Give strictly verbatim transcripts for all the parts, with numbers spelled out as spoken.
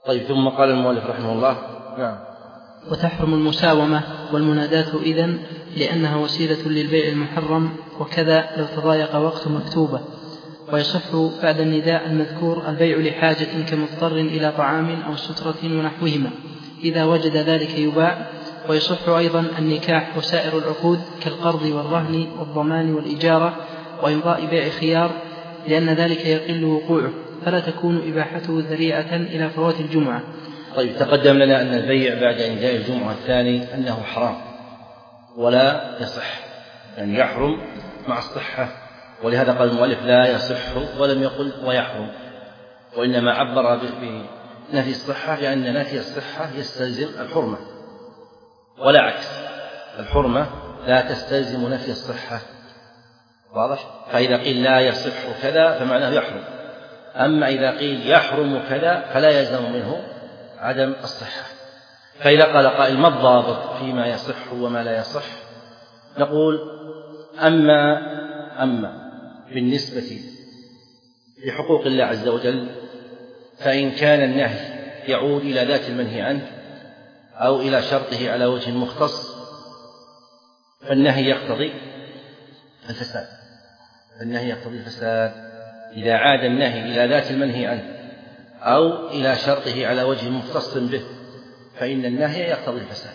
طيب ثم قال المؤلف رحمه الله: نعم. وتحرم المساومة والمنادات إذن لأنها وسيلة للبيع المحرم، وكذا لو تضايق وقت مكتوبة. ويصح بعد النداء المذكور البيع لحاجة كمضطر إلى طعام أو سترة ونحوهما إذا وجد ذلك يباع. ويصح أيضا النكاح وسائر العقود كالقرض والرهن والضمان والإجارة وإمضاء بيع خيار، لأن ذلك يقل وقوعه، فلا تكون إباحته ذريعة إلى فوات الجمعة. طيب تقدم لنا أن البيع بعد نداء الجمعة الثاني أنه حرام ولا يصح، يعني يحرم مع الصحة، ولهذا قال المؤلف لا يصح ولم يقل ويحرم، وإنما عبر بنفي الصحة لأن نفي الصحة يستلزم الحرمة، ولا عكس، الحرمة لا تستلزم نفي الصحة. واضح؟ فإذا قيل لا يصح كذا فمعناه يحرم، أما إذا قيل يحرم كذا فلا يلزم منه عدم الصحة. فإذا قال قائل: ما الضابط فيما يصح وما لا يصح؟ نقول: أما أما بالنسبة لحقوق الله عز وجل فإن كان النهي يعود إلى ذات المنهي عنه أو إلى شرطه على وجه مختص فالنهي يقتضي الفساد. النهي يقتضي الفساد إذا عاد النهي إلى ذات المنهي عنه أو إلى شرطه على وجه مختص به فإن النهي يقتضي الفساد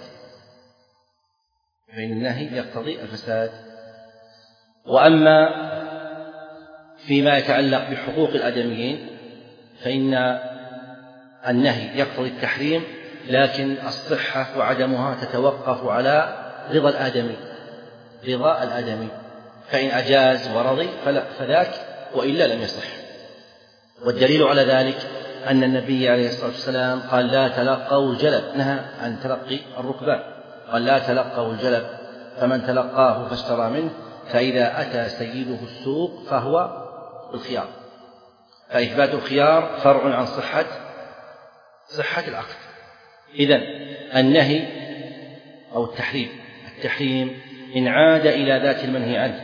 فإن النهي يقتضي الفساد. وأما فيما يتعلق بحقوق الآدميين فإن النهي يقتضي التحريم، لكن الصحة وعدمها تتوقف على رضا الآدمي رضا الآدمي فإن أجاز ورضي فذاك، وإلا لم يصح. والدليل على ذلك أن النبي عليه الصلاة والسلام قال: لا تلقوا الجلب، نهى عن تلقي الركبان، قال: لا تلقوا الجلب، فمن تلقاه فاشترى منه فإذا أتى سيده السوق فهو الخيار. فإثبات الخيار فرع عن صحة صحة العقد. إذن النهي أو التحريم التحريم إن عاد إلى ذات المنهي عنه،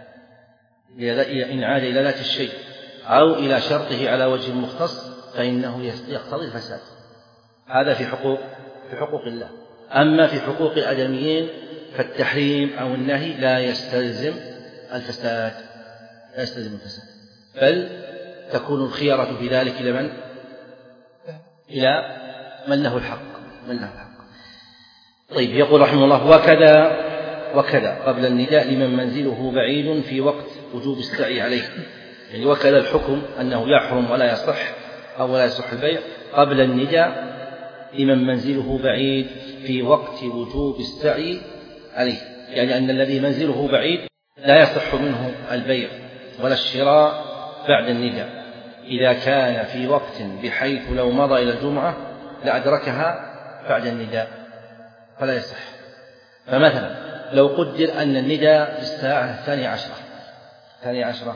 إن عاد إلى ذات الشيء أو إلى شرطه على وجه مختص فإنه يقتضي الفساد. هذا في حقوق في حقوق الله. أما في حقوق الآدميين فالتحريم أو النهي لا يستلزم الفساد لا يستلزم الفساد بل تكون الخيارة في ذلك إلى من إلى من له الحق من له الحق. طيب يقول رحمه الله: وكذا وكذا قبل النداء لمن منزله بعيد في وقت وجوب السعي عليه. يعني وكذا الحكم أنه يحرم ولا يصح أو لا يصح البيع قبل النداء لمن منزله بعيد في وقت وجوب السعي عليه، يعني أن الذي منزله بعيد لا يصح منه البيع ولا الشراء بعد النداء إذا كان في وقت بحيث لو مضى إلى الجمعة لأدركها بعد النداء فلا يصح. فمثلا لو قدر أن النداء في الساعة الثانية عشرة الثانية عشرة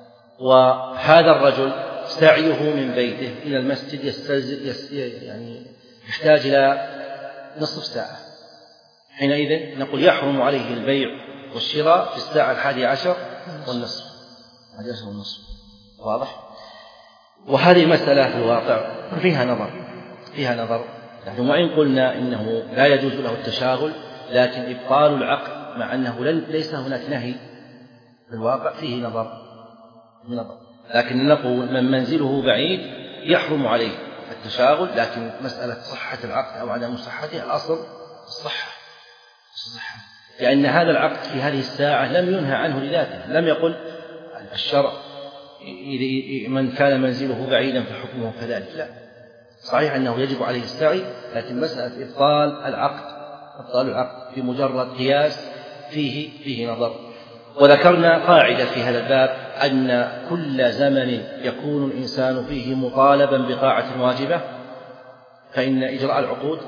وهذا الرجل سعيه من بيته إلى المسجد يستلزم يعني يحتاج إلى نصف ساعة، حينئذ نقول يحرم عليه البيع والشراء في الساعة الحادية عشر والنصف الحادية عشر والنصف. واضح؟ وهذه المسألة في الواقع فيها نظر فيها نظر يعني وإن قلنا إنه لا يجوز له التشاغل، لكن إبطال العقد مع أنه ليس هناك نهي في الواقع فيه نظر نظر لكن نقول من منزله بعيد يحرم عليه التشاغل، لكن مسألة صحة العقد أو عدم صحته الأصل الصحة الصحة لأن هذا العقد في هذه الساعة لم ينهى عنه لذاته. لم يقل الشرع من كان منزله بعيدا فحكمه كذلك، لا، صحيح أنه يجب عليه السعي، لكن مسألة إبطال العقد إبطال العقد في مجرد قياس فيه فيه نظر. وذكرنا قاعدة في هذا الباب أن كل زمن يكون الإنسان فيه مطالبا بطاعة واجبة فإن إجراء العقود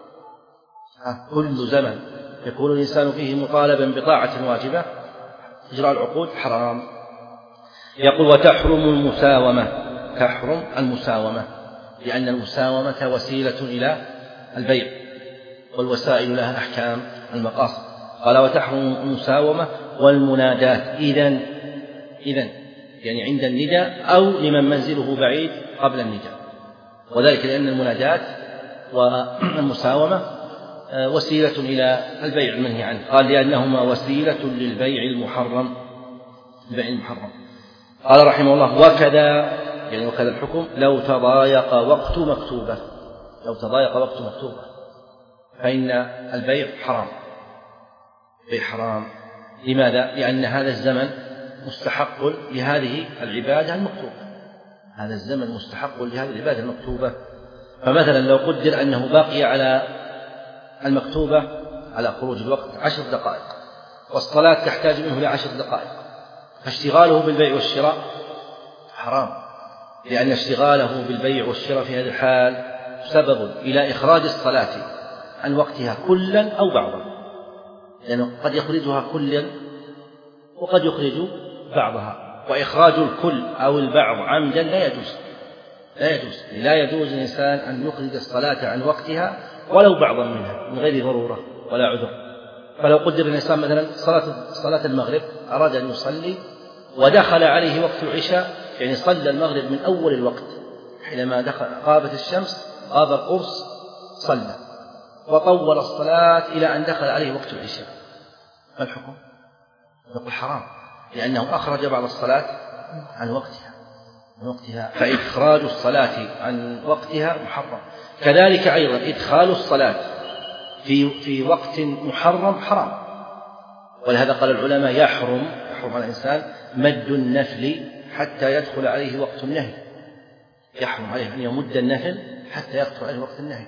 كل زمن يكون الإنسان فيه مطالبا بطاعة واجبة إجراء العقود حرام. يقول: وتحرم المساومة تحرم المساومة لأن المساومة وسيلة إلى البيع والوسائل لها أحكام المقاصد. قال: وتحرم المساومة والمنادات إذن إذن يعني عند النداء أو لمن منزله بعيد قبل النداء وذلك لأن المنادات والمساومة وسيلة إلى البيع المنهي عنه. قال لأنهما وسيلة للبيع المحرم البيع المحرم قال رحمه الله وكذا يعني وكذا الحكم لو تضايق وقت مكتوبة لو تضايق وقت مكتوبة فإن البيع حرام بيع حرام. لماذا؟ لأن هذا الزمن مستحق لهذه العبادة المكتوبة هذا الزمن مستحق لهذه العبادة المكتوبة. فمثلا لو قدر أنه باقي على المكتوبة على خروج الوقت عشر دقائق والصلاة تحتاج منه لعشر دقائق فاشتغاله بالبيع والشراء حرام لأن اشتغاله بالبيع والشراء في هذه الحال سبب إلى إخراج الصلاة عن وقتها كلا أو بعضا لأنه قد يخرجها كلا وقد يخرج بعضها وإخراج الكل أو البعض عمدا لا يجوز لا يجوز لا يجوز للإنسان أن يخرج الصلاة عن وقتها ولو بعضا منها من غير ضرورة ولا عذر. فلو قدر الإنسان مثلا صلاة صلاة المغرب أراد أن يصلي ودخل عليه وقت العشاء يعني صلى المغرب من أول الوقت حينما دخل غابت الشمس غاب القرص صلى وطول الصلاة إلى أن دخل عليه وقت العشاء ما الحكم؟ نقول حرام لأنه أخرج بعض الصلاة عن وقتها عن وقتها فإخراج الصلاة عن وقتها محرم. كذلك أيضا إدخال الصلاة في في وقت محرم حرام. ولهذا قال العلماء يحرم يحرم على الإنسان مد النفل حتى يدخل عليه وقت النهي يحرم عليه أن يمد النفل حتى يدخل عليه وقت النهي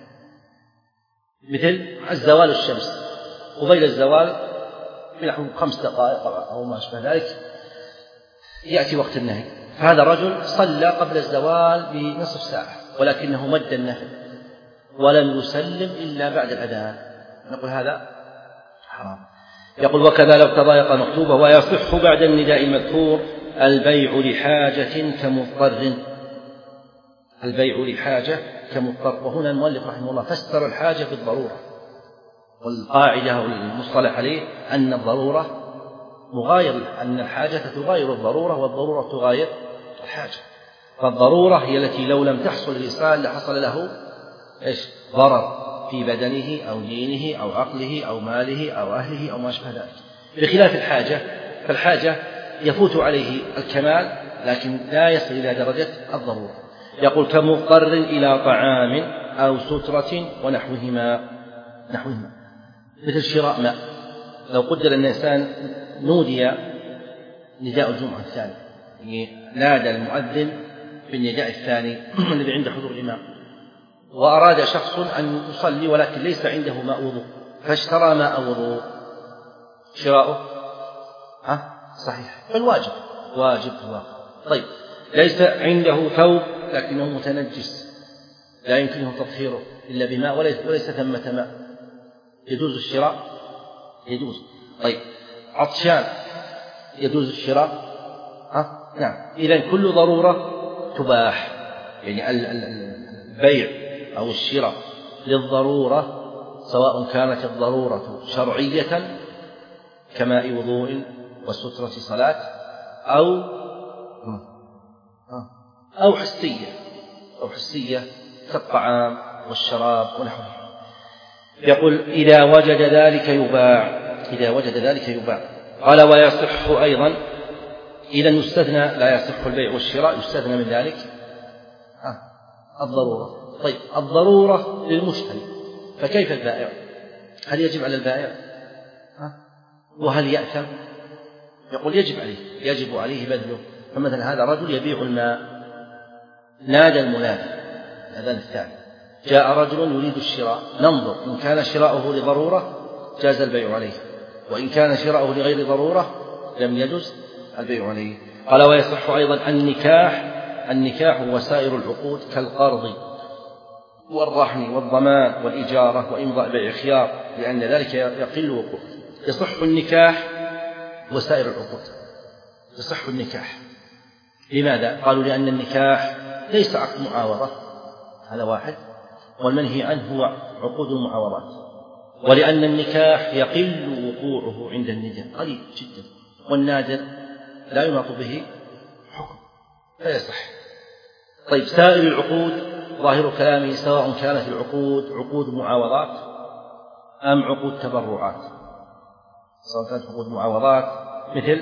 مثل الزوال الشمس قبيل الزوال بنحو خمس دقائق أو ما أشبه ذلك يأتي وقت النهي فهذا رجل صلى قبل الزوال بنصف ساعة ولكنه مد النفل ولم يسلم إلا بعد الأذان نقول هذا حرام. يقول وكذا لو تضايق مكتوبة ويصح بعد النداء المذكور البيع لحاجة كمضطر البيع لحاجة كمضطر. وهنا المؤلف رحمه الله فسر الحاجة بالضرورة والقاعدة والمصطلح عليه أن الضرورة مغاير أن الحاجة تغاير الضرورة والضرورة تغاير الحاجة. فالضرورة هي التي لو لم تحصل الإنسان لحصل له إيش ضرر في بدنه أو دينه أو عقله أو ماله أو أهله أو ما أشبه ذلك بخلاف الحاجة فالحاجة يفوت عليه الكمال لكن لا يصل إلى درجة الضرورة. يقول كمضطر إلى طعام أو سترة ونحوهما نحوهما مثل شراء ماء. لو قدر أن الإنسان نودي نداء الجمعة الثاني نادى المؤذن بالنداء الثاني الذي عند حضور الإمام وأراد شخص أن يصلي ولكن ليس عنده ماء وضوء فاشترى ماء وضوء شراؤه ها صحيح فالواجب واجب في الواقع. طيب ليس عنده ثوب لكنه متنجس لا يمكنه تطهيره إلا بماء وليس, وليس ثمة ماء يجوز الشراء يجوز. طيب عطشان يجوز الشراء ها نعم. إذن كل ضرورة تباح يعني البيع أو الشراء للضرورة سواء كانت الضرورة شرعية كماء وضوء وسترة صلاة أو أو حسية أو حسية كالطعام والشراب ونحوه. يقول إذا وجد ذلك يباع إذا وجد ذلك يباع. قال ويصح أيضا إذا يستثنى لا يصح البيع والشراء يستثنى من ذلك الضرورة. طيب الضرورة للمشتري فكيف البائع؟ هل يجب على البائع وهل يأثم؟ يقول يجب عليه يجب عليه بذله. فمثلا هذا رجل يبيع الماء نادى المنادي الأذان الثاني جاء رجل يريد الشراء ننظر إن كان شراؤه لضرورة جاز البيع عليه وإن كان شراؤه لغير ضرورة لم يجز البيع عليه. قال ويصح أيضا النكاح النكاح وسائر العقود كالقرض والرهن والضمان والإجارة وإمضاء بيع خيار لأن ذلك يقل وقوعه. يصح النكاح وسائر العقود يصح النكاح. لماذا؟ قالوا لأن النكاح ليس عقد معاوضة هذا واحد والمنهي عنه هو عقود المعاوضات ولأن النكاح يقل وقوعه عند النداء قليل جدا والنادر لا يناط به حكم لا يصح. طيب سائر العقود ظاهر كلامه سواء كانت العقود عقود معاوضات أم عقود تبرعات، سواء كانت عقود معاوضات مثل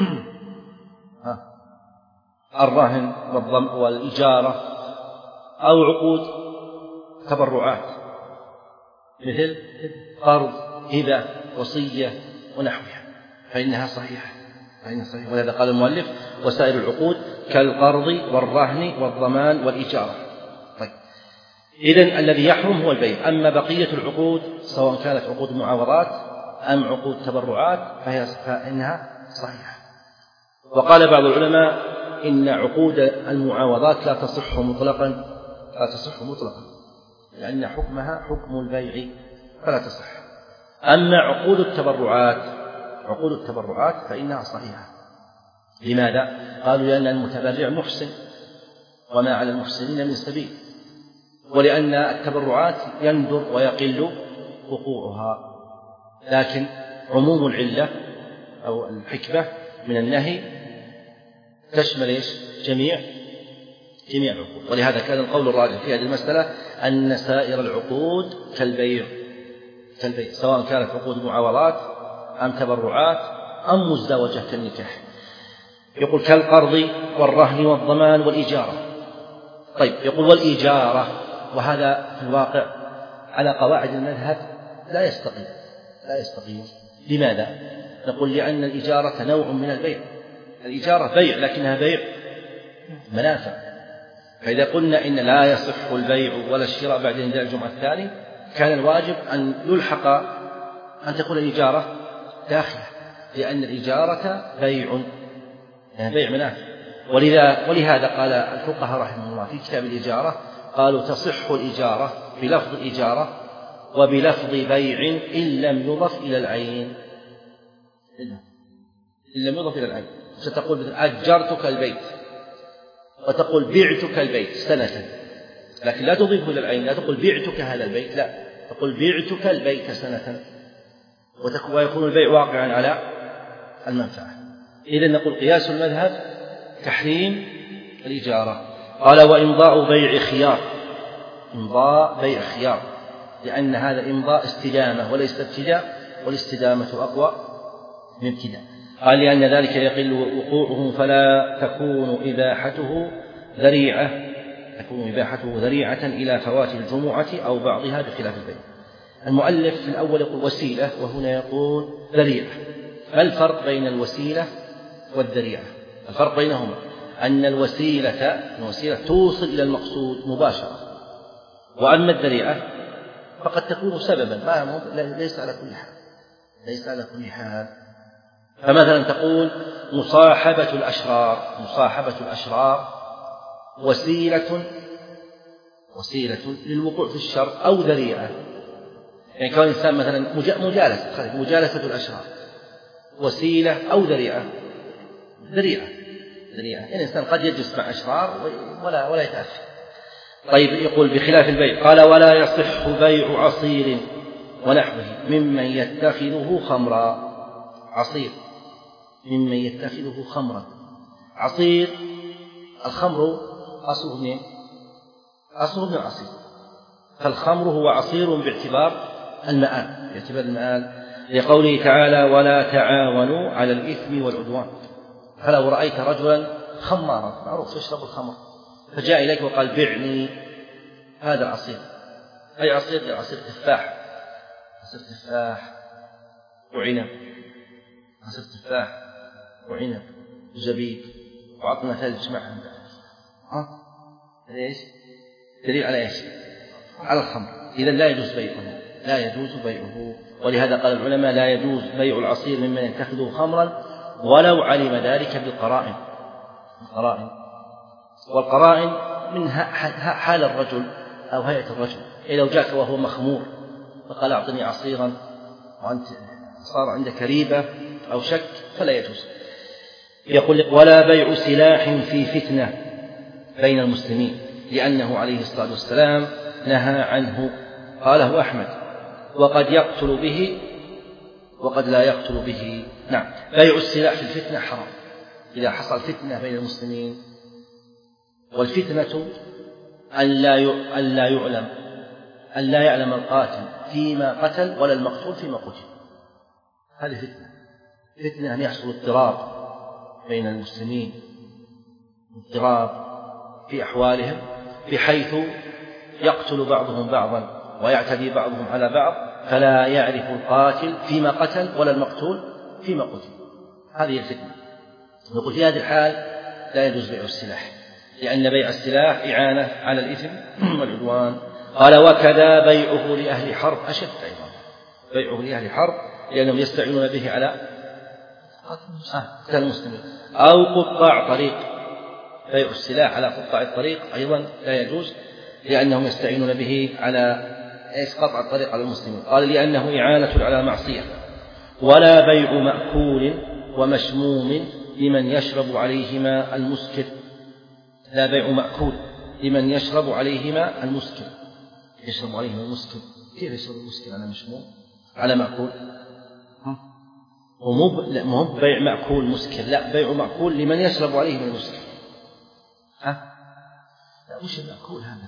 الرهن والإجارة، أو عقود تبرعات مثل قرض، هبة، وصية ونحوها، فإنها صحيحة فإنها صحيحة. ولهذا قال المؤلف وسائر العقود كالقرض والرهن والضمان والإجارة. طيب، إذن الذي يحرم هو البيع. أما بقية العقود سواء كانت عقود معاوضات أم عقود تبرعات فهي فإنها صحيحة. وقال بعض العلماء إن عقود المعاوضات لا تصح مطلقا لا تصح مطلقا لأن حكمها حكم البيع فلا تصح. أما عقود التبرعات عقود التبرعات فإنها صحيحة. لماذا؟ قالوا لأن المتبرع محسن وما على المحسنين من سبيل، ولأن التبرعات يندر ويقل وقوعها، لكن عموم العلة أو الحكمة من النهي تشمل إيش؟ جميع جميع العقود. ولهذا كان القول الراجح في هذه المسألة أن سائر العقود كالبيع كالبيع سواء كانت عقود معاوضات أم تبرعات أم مزدوجة كالنكاح. يقول كالقرض والرهن والضمان والإجارة. طيب، يقول والإجارة، وهذا في الواقع على قواعد المذهب لا يستقيم لا يستقيم لماذا؟ نقول لأن الإجارة نوع من البيع. الإجارة بيع لكنها بيع منافع، فإذا قلنا إن لا يصح البيع ولا الشراء بعد إنزال الجمعة الثاني كان الواجب أن يلحق أن تكون الإجارة داخلة، لأن الإجارة بيع يعني بيع منافع. ولذا ولهذا قال الفقهاء رحمهم الله في كتاب الإجارة قالوا تصح الإجارة بلفظ الإجارة وبلفظ بيع إن لم يضف إلى العين إن لم يضف إلى العين. ستقول أجرتك البيت وتقول بعتك البيت سنة، لكن لا تضيف إلى العين، لا تقول بعتك هذا البيت، لا تقول بعتك البيت سنة، ويكون البيع واقعا على المنفعة. إذن نقول قياس المذهب تحريم الإجارة. قال وإمضاء بيع خيار، إمضاء بيع خيار، لأن هذا إمضاء استدامة وليس ابتداء، والاستدامة أقوى من ابتداء. قال لأن ذلك يقل وقوعه فلا تكون إباحته ذريعة تكون إباحته ذريعة إلى فوات الجمعة أو بعضها بخلاف البيع. المؤلف في الأول يقول وسيلة وهنا يقول ذريعة. ما الفرق بين الوسيلة والذريعة؟ الفرق بينهما أن الوسيلة الوسيلة توصل إلى المقصود مباشرة، وأما الذريعة فقد تكون سببا ما ليس على كل حال ليس على كل حال فمثلا تقول مصاحبة الأشرار مصاحبة الأشرار وسيلة وسيلة للوقوع في الشر أو ذريعة. يعني كون الإنسان مثلا مجالسة مجالسة الأشرار وسيلة أو ذريعة ذريعة ذريعة يعني الإنسان قد يجلس مع أشرار ولا ولا يتأثر. طيب، يقول بخلاف البيع قال ولا يصح بيع عصير ونحوه ممن يتخذه خمرا. عصير ممن يتخذه خمرا. عصير الخمر أصله من أصله من العصير، فالخمر هو عصير باعتبار المآل باعتبار المآل لقوله تعالى ولا تعاونوا على الإثم والعدوان. فلو رأيت رجلا خمارا معروف يشرب الخمر فجاء إليك وقال بعني هذا العصير، أي عصير؟ عصير تفاح عصير تفاح وعنب عصير تفاح وعنب وزبيب وعطنا ثلج معهم. ها ليش؟ دليل على ايش؟ على الخمر. إذا لا يجوز بيعه لا يجوز بيعه ولهذا قال العلماء لا يجوز بيع العصير ممن يتخذه خمرا ولو علم ذلك بالقرائن. القرائن والقرائن من حال الرجل أو هيئة الرجل. إذا لو جاءك وهو مخمور فقال أعطني عصيرا وأنت صار عندك ريبة أو شك فلا يجوز. يقول ولا بيع سلاح في فتنة بين المسلمين لأنه عليه الصلاة والسلام نهى عنه قاله أحمد وقد يقتل به وقد لا يقتل به. نعم، بيع السلاح في الفتنة حرام إذا حصل فتنة بين المسلمين. والفتنة أن لا أن لا يعلم أن لا يعلم القاتل فيما قتل ولا المقتول فيما قتل. هذه فتنة فتنة أن يحصل اضطراب بين المسلمين، اضطراب في أحوالهم بحيث يقتل بعضهم بعضا ويعتدي بعضهم على بعض، فلا يعرف القاتل فيما قتل ولا المقتول فيما قتل. هذه الفتنة. نقول في هذه الحال لا يجوز بيع السلاح، لأن بيع السلاح إعانة على الإثم والعدوان. قال وكذا بيعه لأهل حرب أشد أيضا، بيعه لأهل حرب لأنهم يستعينون به على قتال المسلمين. أو قطاع طريق، بيع السلاح على قطاع الطريق أيضا لا يجوز لأنهم يستعينون به على قطع الطريق على المسلمين. قال لأنه إعانة على معصية. ولا بيع مأكول ومشموم لمن يشرب عليهما المسكر، لا بيع مأكول لمن يشرب عليهما المسكر، يشرب عليهما المسكر. كيف يشرب المسكر على مشموم على مأكول؟ ومو بيع مأكول مسكر، لا بيع مأكول لمن يشرب عليهما المسكر. ها لا وش المأكول هذا؟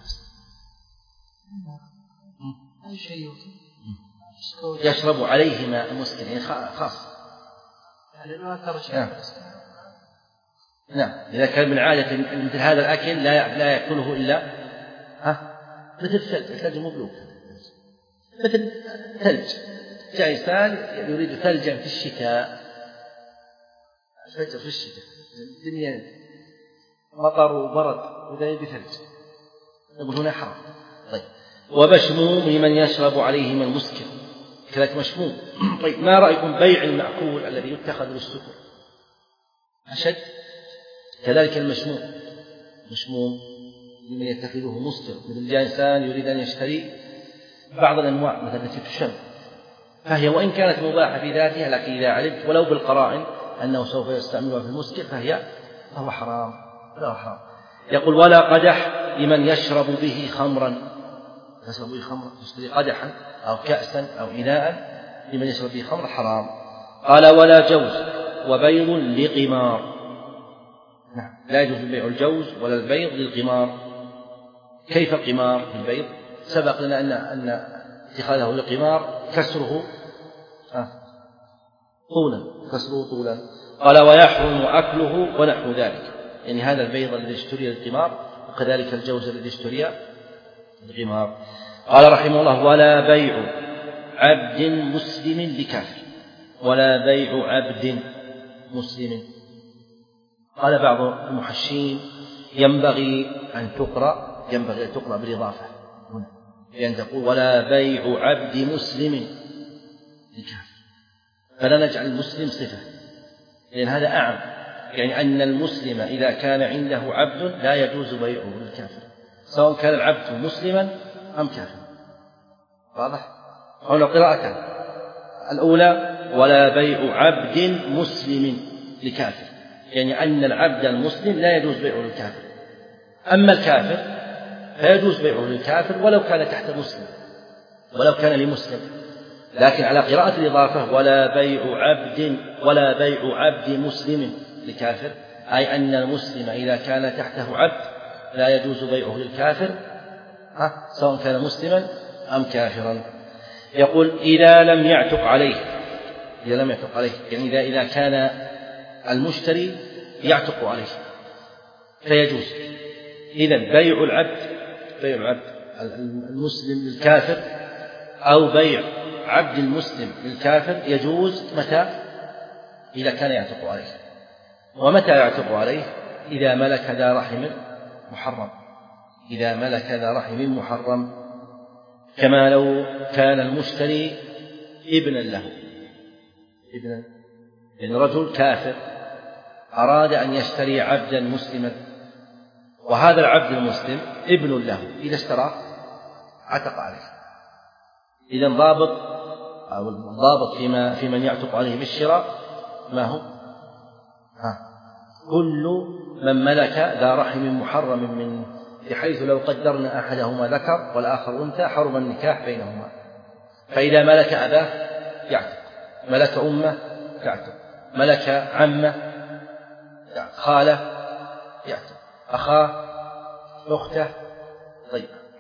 أي شيء يشرب عليهما المسكر يعني خاص، يعني ما ترى شيء. نعم. نعم إذا كان من عادة مثل هذا الأكل لا لا يأكله إلا ها مثل الثلج، الثلج مبلوك، مثل ثلج. جاء إنسان يريد ثلجا في الشتاء، الفجر في الشتاء الدنيا مطر وبرد وذا يبي ثلج، نقول هنا حرام. طيب ومشموم لمن يشرب عليهما المسكر، كذلك مشموم. طيب ما رأيكم بيع المأكول الذي يتخذ للسكر أشد؟ كذلك المشموم، مشموم لمن يتخذه مسكر، مثل جاء إنسان يريد أن يشتري بعض الأنواع مثل التي تشم، فهي وإن كانت مباحة في ذاتها لكن إذا علمت ولو بالقرائن أنه سوف يستعملها في المسكر فهي فهو حرام، فهو حرام. يقول ولا قدح لمن يشرب به خمرا، يشرب به خمرا، يشتري قدحا أو كأسا أو إناء لمن يشرب به خمر حرام. قال ولا جوز وبيض لقمار، نعم لا يجوز بيع الجوز ولا البيض للقمار. كيف قمار في البيض؟ سبق لنا أن أن اتخاذه للقمار كسره طولا، كسره طولا. قال ويحرم أكله ونحو ذلك، يعني هذا البيض الذي اشتري للقمار وكذلك الجوز الذي اشتري للقمار. قال رحمه الله ولا بيع عبد مسلم بكافر، ولا بيع عبد مسلم. قال بعض المحشين ينبغي أن تقرأ ينبغي أن تقرأ بالإضافة هنا، لأن تقول ولا بيع عبد مسلم بكافر، فلا نجعل المسلم صفة، لأن هذا أعم، يعني أن المسلم إذا كان عنده عبد لا يجوز بيعه للكافر سواء كان العبد مسلما أم كافرا. واضح؟ هنا قراءتان، الأولى ولا بيع عبد مسلم لكافر، يعني أن العبد المسلم لا يجوز بيعه للكافر، أما الكافر فيجوز بيعه للكافر ولو كان تحت مسلم ولو كان لمسلم. لكن على قراءة الإضافة ولا بيع عبد ولا بيع عبد مسلم لكافر، أي أن المسلم إذا كان تحته عبد لا يجوز بيعه للكافر سواء كان مسلما أم كافرا. يقول إذا لم يعتق عليه، إذا لم يعتق عليه يعني إذا إذا كان المشتري يعتق عليه فيجوز. إذن بيع العبد بيع العبد المسلم للكافر أو بيع عبد المسلم للكافر يجوز متى؟ إذا كان يعتق عليه. ومتى يعتق عليه؟ إذا ملك ذا رحم محرم، إذا ملك ذا رحم محرم، كما لو كان المشتري ابنا له، ابنا يعني رجل كافر أراد أن يشتري عبدا مسلما وهذا العبد المسلم ابن له، إذا اشترى عتق عليه. إذا ضابط أو ضابط فيما في من يعتق عليه بالشراء ما هو؟ ها كل من ملك ذا رحم محرم من، بحيث لو قدرنا أحدهما ذكر والآخر أنثى حرم النكاح بينهما. فإذا ملك أباه يعتق، ملك أمه يعتق، ملك عمه يعتق، خاله يعتق، أخاه أخته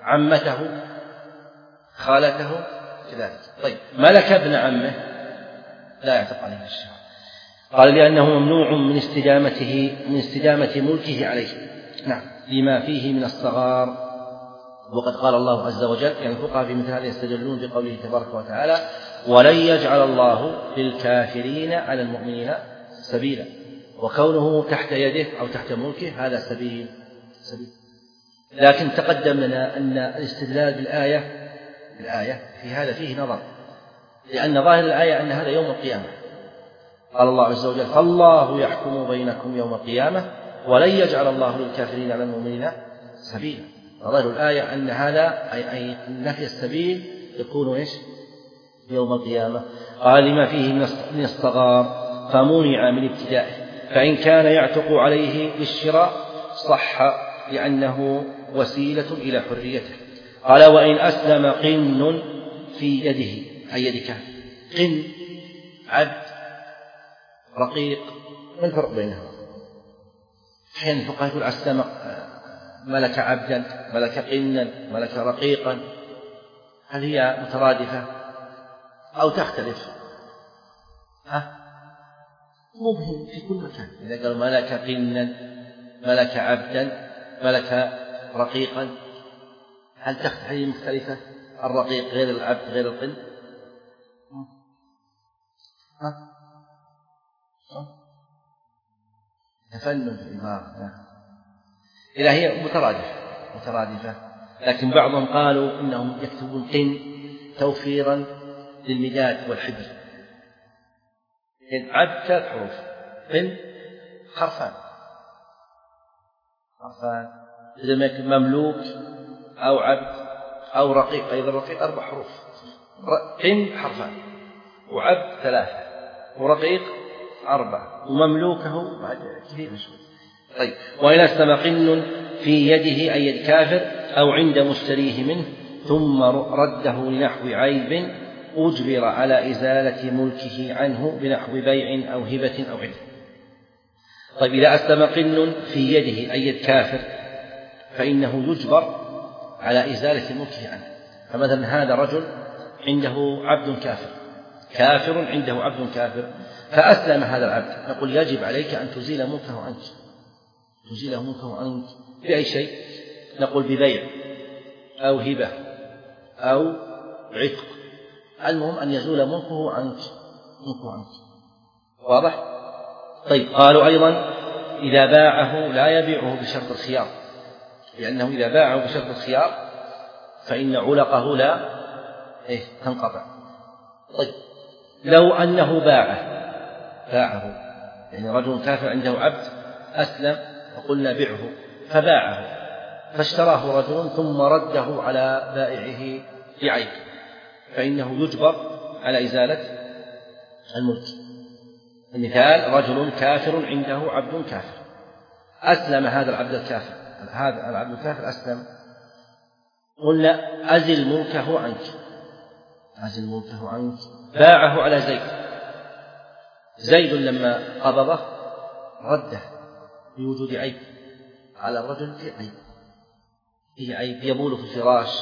عمته خالته كذلك. طيب ملك ابن عمه لا يعتق عليه الشرع. قال لأنه ممنوع من استدامته من استدامة ملكه عليه، نعم، لما فيه من الصغار. وقد قال الله عز وجل، يعني الفقهاء في مثل هذا يستدلون بقوله تبارك وتعالى: ولن يجعل الله للكافرين على المؤمنين سبيلا. وكونه تحت يده أو تحت ملكه هذا سبيل سبيل لكن تقدم لنا أن الاستدلال بالآية بالآية في هذا فيه نظر، لأن ظاهر الآية أن هذا يوم القيامة. قال الله عز وجل: فالله يحكم بينكم يوم القيامة ولن يجعل الله للكافرين على المؤمنين سبيلا. ظاهر الآية أن هذا أي نفي السبيل يكون إيش؟ يوم القيامة. قال: لما فيه من الصغار فمنع من ابتدائه، فإن كان يعتق عليه بالشراء صح لأنه وسيلة إلى حريته. قال: وإن أسلم قن في يده أي يد كافر. قن عبد رقيق، ما الفرق بينهما؟ أحيانا الفقهاء يقول أسلم ملك عبدا، ملك قنا، ملك رقيقا، هل هي مترادفة أو تختلف؟ ها؟ مبهم في كل مكان. إذا قال ملك قنا، ملك عبدا، ملك رقيقا، هل تختلف مختلفة؟ الرقيق غير العبد غير القن؟ ها؟ تفنن في العبارة. إذا هي مترادفة مترادفة لكن بعضهم قالوا إنهم يكتبون قن توفيرا للمداد والحبر. قن عبد ثلاث حروف، قن حرفان حرفان إذا ما يكون مملوك أو عبد أو رقيق، أيضا رقيق أربع حروف. قن حرفان وعبد ثلاثة ورقيق أربعة ومملوكه بعد كثير شوي. طيب، وإن أسلم قن في يده أي يد كافر أو عند مشتريه منه ثم رده لنحو عيب أجبر على إزالة ملكه عنه بنحو بيع أو هبة أو عدل. طيب، إذا أسلم قن في يده أي يد كافر فإنه يجبر على إزالة ملكه عنه. فمثلا هذا رجل عنده عبد كافر كافر عنده عبد كافر فأسلم هذا العبد، نقول يجب عليك أن تزيل ملكه عنك تزيله ملكه عنك بأي شيء؟ نقول ببيع أو هبة أو عتق، المهم أن يزول ملكه عنك ملكه عنك واضح؟ طيب، قالوا أيضا إذا باعه لا يبيعه بشرط الخيار، لأنه إذا باعه بشرط الخيار فإن علقه لا إيه تنقطع. طيب، لو أنه باعه باعه يعني رجل كافر عنده عبد أسلم وقلنا بيعه فباعه فاشتراه رجل ثم رده على بائعه بعيب، فإنه يجبر على إزالة الملك. المثال: رجل كافر عنده عبد كافر، أسلم هذا العبد الكافر هذا العبد الكافر أسلم، قلنا أزل ملكه عنك أزل ملكه عنك باعه على زيد، زيد لما قبضه رده بوجود عيب على الرجل، في عيب فيه عيب يبول في الفراش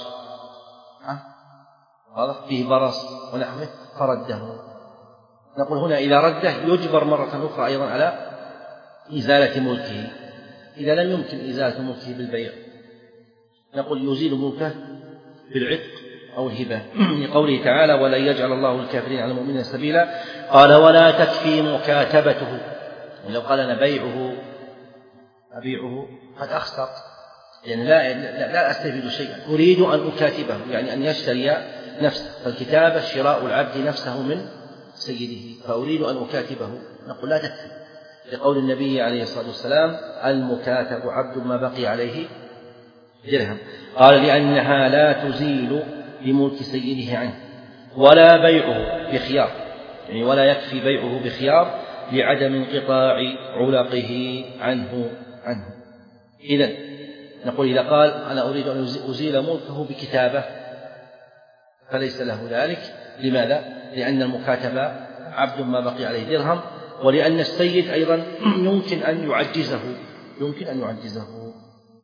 واضح فيه برص ونحوه فرده. نقول هنا إذا رده يجبر مرة أخرى أيضا على إزالة ملكه. إذا لم يمكن إزالة ملكه بالبيع نقول يزيل ملكه بالعتق أو الهبة، لقوله تعالى: ولن يجعل الله الكافرين على المؤمنين سبيلا. قال: ولا تكفي مكاتبته، لو قال أنا بيعه أبيعه قد أخسر، يعني لا, لا, لا أستفيد شيئا، أريد أن أكاتبه يعني أن يشتري نفسه، فالكتابة شراء العبد نفسه من سيده، فأريد أن أكاتبه، نقول لا تكفي، لقول النبي عليه الصلاة والسلام: المكاتب عبد ما بقي عليه درهم. قال: لأنها لا تزيل لملك سيده عنه، ولا بيعه بخيار، يعني ولا يكفي بيعه بخيار لعدم انقطاع علقه عنه عنه إذن نقول إذا قال أنا أريد أن أزيل ملكه بكتابة فليس له ذلك. لماذا؟ لأن المكاتبة عبد ما بقي عليه درهم، ولأن السيد أيضا يمكن أن يعجزه يمكن أن يعجزه